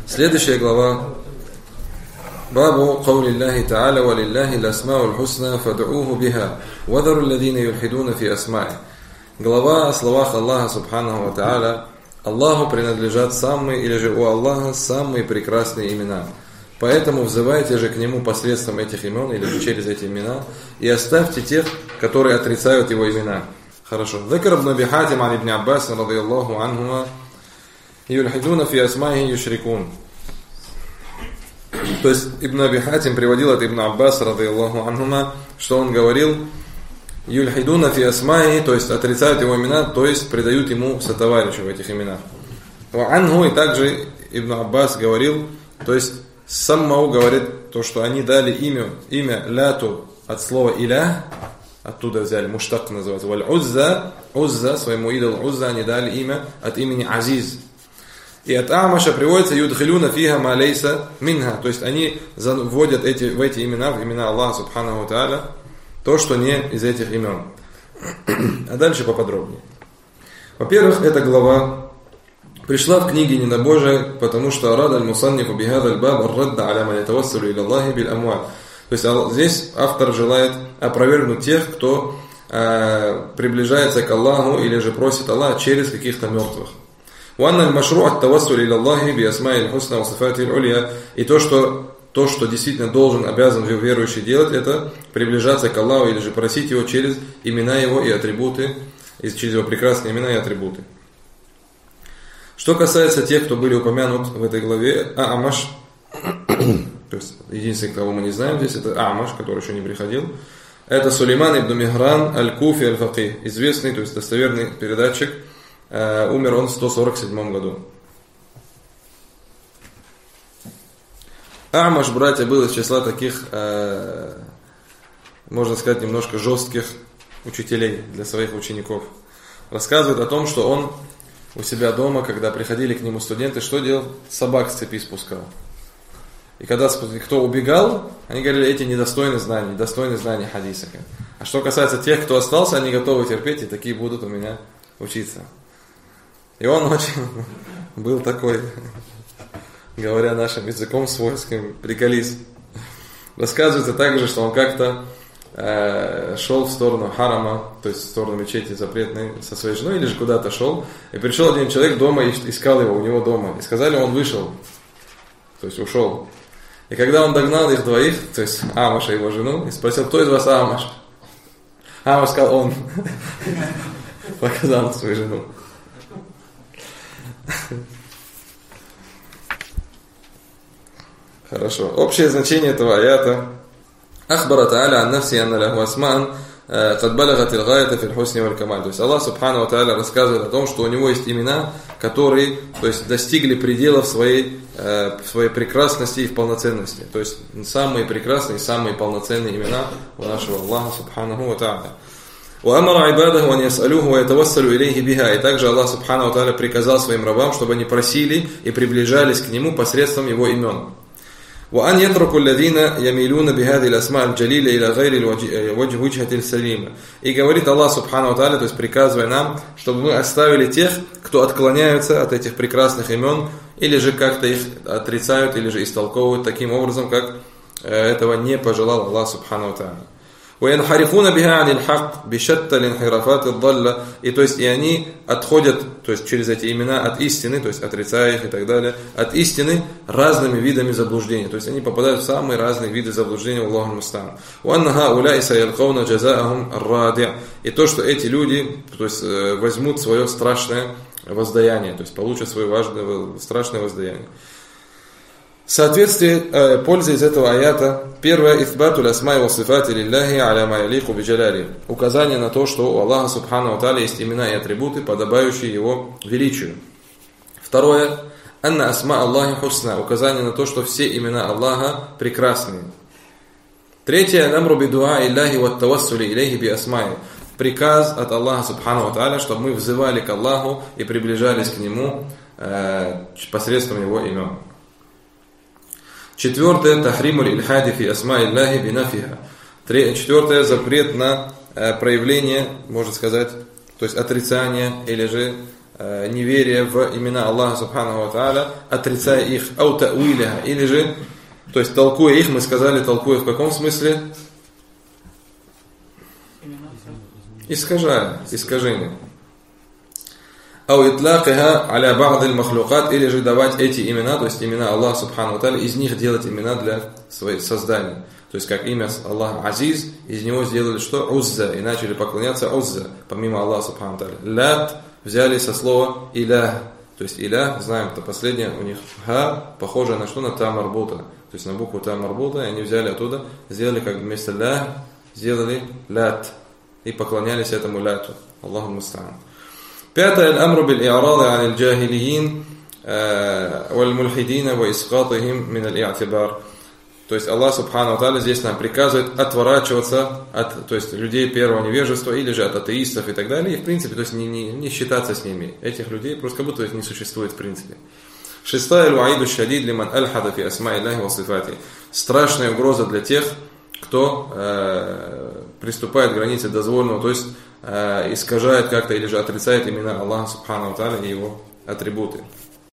Следующая глава. Бабу каули Аллахи Та'аля ва лиллахи ласмаул хусна фад'уху биха ва дару алладина юлхидуна фи асмаи. Глава о словах Аллаха Субханаху ва Та'аля. Аллаху принадлежат самые, или же у Аллаха самые прекрасные имена. Поэтому взывайте же к Нему посредством этих имен, или же через эти имена, и оставьте тех, которые отрицают Его имена. Хорошо. Закр ибн Аби Хатим ан ибн Аббас радийаллаху анхума юлхидуна фи асмаи юшрикун. То есть Ибн Аби Хатим приводил от Ибн Аббас радийаллаху анхума, что он говорил: юлхидуна фи асмаи, то есть отрицают его имена, то есть предают ему сотоварищу в этих именах. Ва анху, и также Ибн Аббас говорил, то есть саммау говорит то, что они дали имя ляту от слова иля, оттуда взяли, муштак называется, валь узза, своему идолу узза они дали имя от имени Азиз. И от Амаша приводится юдхилюна фиха ма лейса минха, то есть они вводят в эти имена, в имена Аллаха Субханаху Тааля, то, что не из этих имен. А дальше поподробнее. Во-первых, эта глава пришла в книге Недобожия, потому что арада аль-мусаннифу бихада аль-баб ар-радда аля ман ятавассалу иля Аллахи бил амват. То есть здесь автор желает опровергнуть тех, кто приближается к Аллаху или же просит Аллаха через каких-то мертвых. وأن المشروع التوسل إلى الله بأسماء الحسنى وصفاته العليا, и то, что действительно должен, обязан верующий делать, это приближаться к Аллаху или же просить Его через имена Его и атрибуты, через Его прекрасные имена и атрибуты. Что касается тех, кто были упомянут в этой главе, А'маш, то есть единственный, кого мы не знаем здесь, это А'маш, который еще не приходил. Это Сулейман ибн Михран аль-Куфи аль-Фақи, известный, то есть достоверный передатчик. Умер он в 147 году. А'маш, братья, был из числа таких, можно сказать, немножко жестких учителей для своих учеников. Рассказывает о том, что он у себя дома, когда приходили к нему студенты, что делал? Собак с цепи спускал. И когда кто убегал, они говорили: эти недостойны знаний хадиса. А что касается тех, кто остался, они готовы терпеть, и такие будут у меня учиться. И он очень был такой, говоря нашим языком свойским, приколист. Рассказывается также, что он как-то шел в сторону харама, то есть в сторону мечети запретной, со своей женой, или же куда-то шел. И пришел один человек дома и искал его у него дома. И сказали, он вышел, то есть ушел. И когда он догнал их двоих, то есть А'маша и его жену, и спросил: кто из вас А'маш? А'маш сказал: он. Показал свою жену. Хорошо. Общее значение этого аята. Ахбара Та'аля ан нафси анна лаху асман кад балагат ил-гайата фил хусни валь камаль. То есть Аллах Субхану ва Та'аля рассказывает о том, что у него есть имена, которые, то есть, достигли пределов своей прекрасности и в полноценности. То есть самые прекрасные, самые полноценные имена у нашего Аллаха Субхану ва Та'аля. وَأَمَرَ عِبَادَهُ أَنْ يَسْأَلُوهُ وَيَتَوَسَّلُوا إِلَيْهِ بِهَا. И также Аллах Субхану ва Та'аля приказал своим рабам, чтобы они просили и приближались к Нему посредством Его имен. وأن يتركوا الذين يميلون بهذه الأسماء الجليلة إلى غير وجهة السليمة. И говорит Аллах Субхану ва Та'аля, то есть приказывая нам, чтобы мы оставили тех, кто отклоняются от этих прекрасных имен, или же как-то их отрицают, или же истолковывают таким образом, как этого не пожелал Аллах Субхану ва Та'аля. وَيَنْحَرِفُونَ بِهَا عَنِ الْحَقِّ بِشَتَّى الْإِنْحِرَافَاتِ الضَّالَّةِ. И то есть и они отходят, то есть через эти имена от истины, то есть отрицая их и так далее, от истины разными видами заблуждения. То есть они попадают в самые разные виды заблуждения. Аллаху муста'ан. وَأَنَّ هَؤُلَاءِ سَيَلْقَوْنَ جَزَاءَهُمْ الرَّادِعَ. И то, что эти люди, то есть возьмут свое страшное воздаяние, то есть получат свое важное, страшное воздаяние. Соответствие, польза из этого аята. Первое: ифбатуль асмай ва сифати лилляхи аля ма ялику би джаляли. Указание на то, что у Аллаха Субхану ва Та'аля есть имена и атрибуты, подобающие Его величию. Второе: анна асма Аллахи хусна. Указание на то, что все имена Аллаха прекрасные. Третье: намру би дуа илляхи ва тавассули илейхи би асмай. Приказ от Аллаха Субхану ва Та'аля, чтобы мы взывали к Аллаху и приближались к Нему посредством Его имен. Четвертое: тахримуль ильхади фи асма Аллахи бинафиха. Четвертое: запрет на проявление, можно сказать, то есть отрицание или же неверие в имена Аллаха Субханаху ва Тааля, отрицая их, ау та'уилиха, или же, то есть толкуя их, мы сказали, толкуя в каком смысле? Искажение. Ау итлакиха аля ба'диль махлукат, или же давать эти имена, то есть имена Аллаха Субханаху ва Тааля, из них делать имена для своих созданий. То есть как имя Аллаха Азиз, из него сделали что? Узза, и начали поклоняться Узза, помимо Аллаха Субханаху ва Тааля. Лат взяли со слова илях, то есть илях, знаем, это последнее у них ха, похоже на что? На та марбута, то есть на букву та марбута, и они взяли оттуда, сделали как вместо ля, сделали лат, и поклонялись этому лату. Аллаху муста'ан. Пятое, аль-амру биль-и'рады ан аль-джахилиин валь-мульхидина ва исқатихим мин аль-и'тибар. То есть Аллах Субхану ва Тааля здесь нам приказывает отворачиваться от, то есть людей первого невежества, или же от атеистов и так далее, и в принципе, то есть не считаться с ними. Этих людей просто как будто их не существует в принципе. Шестая, аль-ваиду шадид лиман аль-хада фи асма Аллахи ва сифати. Страшная угроза для тех, кто приступает к границе дозволенного, то есть искажает как-то или же отрицает имена Аллаха Субхану ва Тааля и его атрибуты.